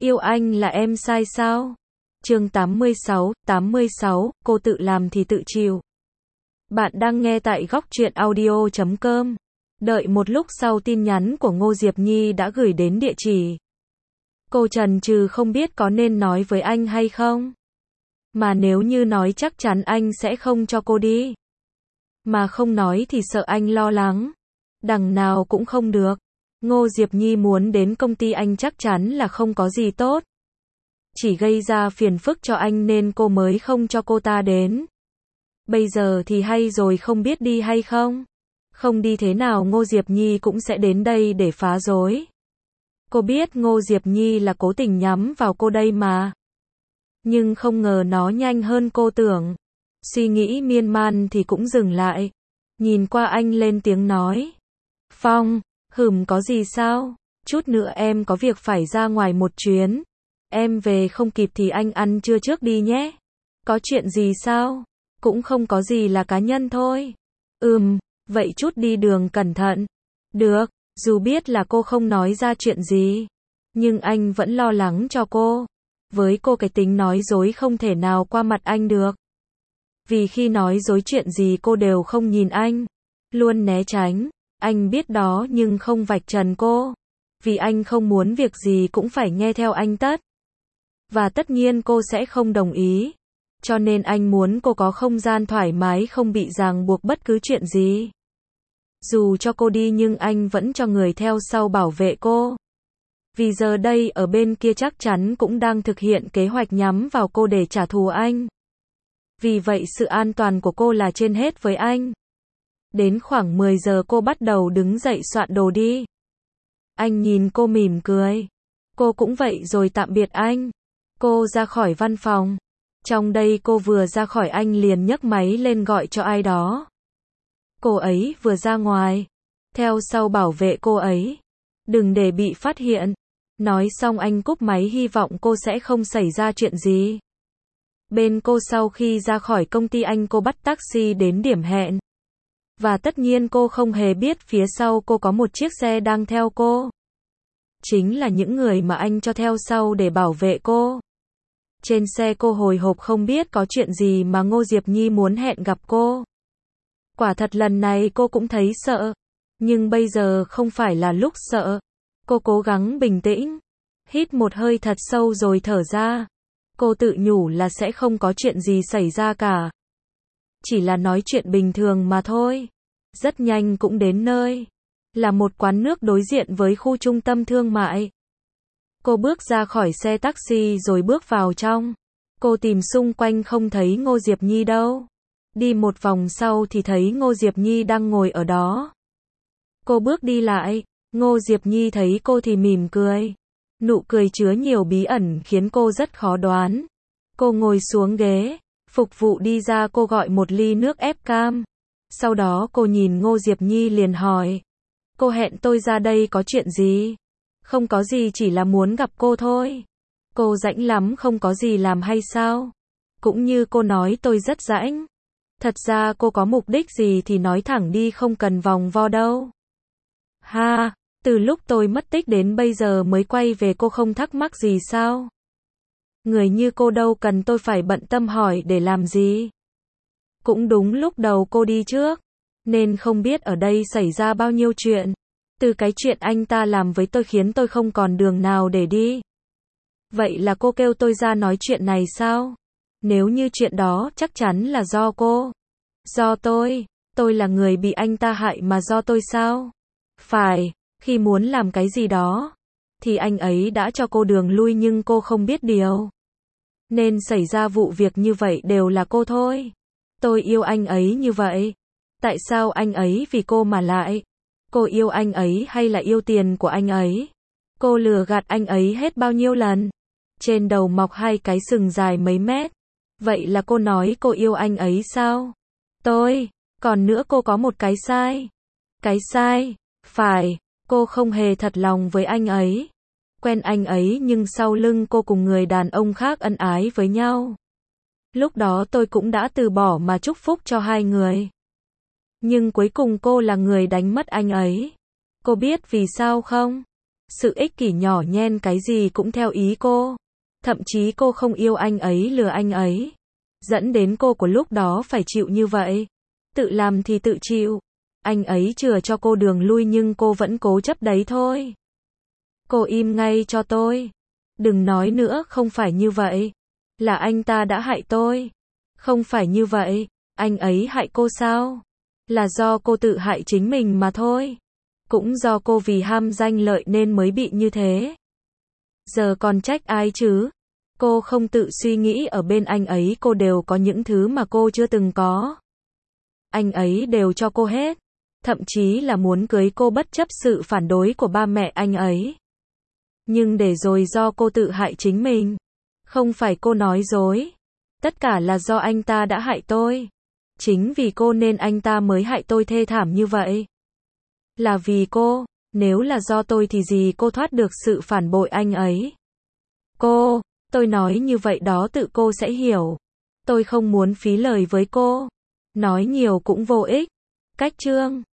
Yêu anh là em sai sao? Chương 86, cô tự làm thì tự chịu. Bạn đang nghe tại góc truyện audio.com. Đợi một lúc sau tin nhắn của Ngô Diệp Nhi đã gửi đến địa chỉ. Cô chần chừ không biết có nên nói với anh hay không. Mà nếu như nói chắc chắn anh sẽ không cho cô đi. Mà không nói thì sợ anh lo lắng. Đằng nào cũng không được. Ngô Diệp Nhi muốn đến công ty anh chắc chắn là không có gì tốt. Chỉ gây ra phiền phức cho anh nên cô mới không cho cô ta đến. Bây giờ thì hay rồi, không biết đi hay không. Không đi thế nào Ngô Diệp Nhi cũng sẽ đến đây để phá rối. Cô biết Ngô Diệp Nhi là cố tình nhắm vào cô đây mà. Nhưng không ngờ nó nhanh hơn cô tưởng. Suy nghĩ miên man thì cũng dừng lại. Nhìn qua anh lên tiếng nói. Phong, có gì sao? Chút nữa em có việc phải ra ngoài một chuyến. Em về không kịp thì anh ăn trưa trước đi nhé. Có chuyện gì sao? Cũng không có gì, là cá nhân thôi. Vậy chút đi đường cẩn thận. Được, dù biết là cô không nói ra chuyện gì. Nhưng anh vẫn lo lắng cho cô. Với cô cái tính nói dối không thể nào qua mặt anh được. Vì khi nói dối chuyện gì cô đều không nhìn anh. Luôn né tránh. Anh biết đó nhưng không vạch trần cô. Vì anh không muốn việc gì cũng phải nghe theo anh tất. Và tất nhiên cô sẽ không đồng ý. Cho nên anh muốn cô có không gian thoải mái, không bị ràng buộc bất cứ chuyện gì. Dù cho cô đi nhưng anh vẫn cho người theo sau bảo vệ cô. Vì giờ đây ở bên kia chắc chắn cũng đang thực hiện kế hoạch nhắm vào cô để trả thù anh. Vì vậy sự an toàn của cô là trên hết với anh. Đến khoảng 10 giờ cô bắt đầu đứng dậy soạn đồ đi. Anh nhìn cô mỉm cười. Cô cũng vậy rồi tạm biệt anh. Cô ra khỏi văn phòng. Trong đây cô vừa ra khỏi anh liền nhấc máy lên gọi cho ai đó. Cô ấy vừa ra ngoài. Theo sau bảo vệ cô ấy. Đừng để bị phát hiện. Nói xong anh cúp máy, hy vọng cô sẽ không xảy ra chuyện gì. Bên cô sau khi ra khỏi công ty anh, cô bắt taxi đến điểm hẹn. Và tất nhiên cô không hề biết phía sau cô có một chiếc xe đang theo cô. Chính là những người mà anh cho theo sau để bảo vệ cô. Trên xe cô hồi hộp không biết có chuyện gì mà Ngô Diệp Nhi muốn hẹn gặp cô. Quả thật lần này cô cũng thấy sợ. Nhưng bây giờ không phải là lúc sợ. Cô cố gắng bình tĩnh. Hít một hơi thật sâu rồi thở ra. Cô tự nhủ là sẽ không có chuyện gì xảy ra cả. Chỉ là nói chuyện bình thường mà thôi. Rất nhanh cũng đến nơi. Là một quán nước đối diện với khu trung tâm thương mại. Cô bước ra khỏi xe taxi rồi bước vào trong. Cô tìm xung quanh không thấy Ngô Diệp Nhi đâu. Đi một vòng sau thì thấy Ngô Diệp Nhi đang ngồi ở đó. Cô bước đi lại. Ngô Diệp Nhi thấy cô thì mỉm cười. Nụ cười chứa nhiều bí ẩn khiến cô rất khó đoán. Cô ngồi xuống ghế. Phục vụ đi ra, cô gọi một ly nước ép cam. Sau đó cô nhìn Ngô Diệp Nhi liền hỏi. Cô hẹn tôi ra đây có chuyện gì? Không có gì, chỉ là muốn gặp cô thôi. Cô rảnh lắm không có gì làm hay sao? Cũng như cô nói tôi rất rảnh. Thật ra cô có mục đích gì thì nói thẳng đi, không cần vòng vo đâu. Ha, từ lúc tôi mất tích đến bây giờ mới quay về, cô không thắc mắc gì sao? Người như cô đâu cần tôi phải bận tâm hỏi để làm gì. Cũng đúng lúc đầu cô đi trước, nên không biết ở đây xảy ra bao nhiêu chuyện. Từ cái chuyện anh ta làm với tôi khiến tôi không còn đường nào để đi. Vậy là cô kêu tôi ra nói chuyện này sao? Nếu như chuyện đó chắc chắn là do cô. Do tôi là người bị anh ta hại mà do tôi sao? Phải, khi muốn làm cái gì đó, thì anh ấy đã cho cô đường lui nhưng cô không biết điều. Nên xảy ra vụ việc như vậy đều là cô thôi. Tôi yêu anh ấy như vậy. Tại sao anh ấy vì cô mà lại? Cô yêu anh ấy hay là yêu tiền của anh ấy? Cô lừa gạt anh ấy hết bao nhiêu lần? Trên đầu mọc hai cái sừng dài mấy mét. Vậy là cô nói cô yêu anh ấy sao? Còn nữa cô có một cái sai. Cái sai? Phải, cô không hề thật lòng với anh ấy. Quen anh ấy nhưng sau lưng cô cùng người đàn ông khác ân ái với nhau. Lúc đó tôi cũng đã từ bỏ mà chúc phúc cho hai người. Nhưng cuối cùng cô là người đánh mất anh ấy. Cô biết vì sao không? Sự ích kỷ nhỏ nhen cái gì cũng theo ý cô. Thậm chí cô không yêu anh ấy, lừa anh ấy. Dẫn đến cô của lúc đó phải chịu như vậy. Tự làm thì tự chịu. Anh ấy chừa cho cô đường lui nhưng cô vẫn cố chấp đấy thôi. Cô im ngay cho tôi. Đừng nói nữa, không phải như vậy. Là anh ta đã hại tôi. Không phải như vậy. Anh ấy hại cô sao? Là do cô tự hại chính mình mà thôi. Cũng do cô vì ham danh lợi nên mới bị như thế. Giờ còn trách ai chứ? Cô không tự suy nghĩ ở bên anh ấy cô đều có những thứ mà cô chưa từng có. Anh ấy đều cho cô hết. Thậm chí là muốn cưới cô bất chấp sự phản đối của ba mẹ anh ấy. Nhưng để rồi do cô tự hại chính mình. Không phải cô nói dối. Tất cả là do anh ta đã hại tôi. Chính vì cô nên anh ta mới hại tôi thê thảm như vậy. Là vì cô, nếu là do tôi thì gì cô thoát được sự phản bội anh ấy. Tôi nói như vậy đó tự cô sẽ hiểu. Tôi không muốn phí lời với cô. Nói nhiều cũng vô ích. Cách chương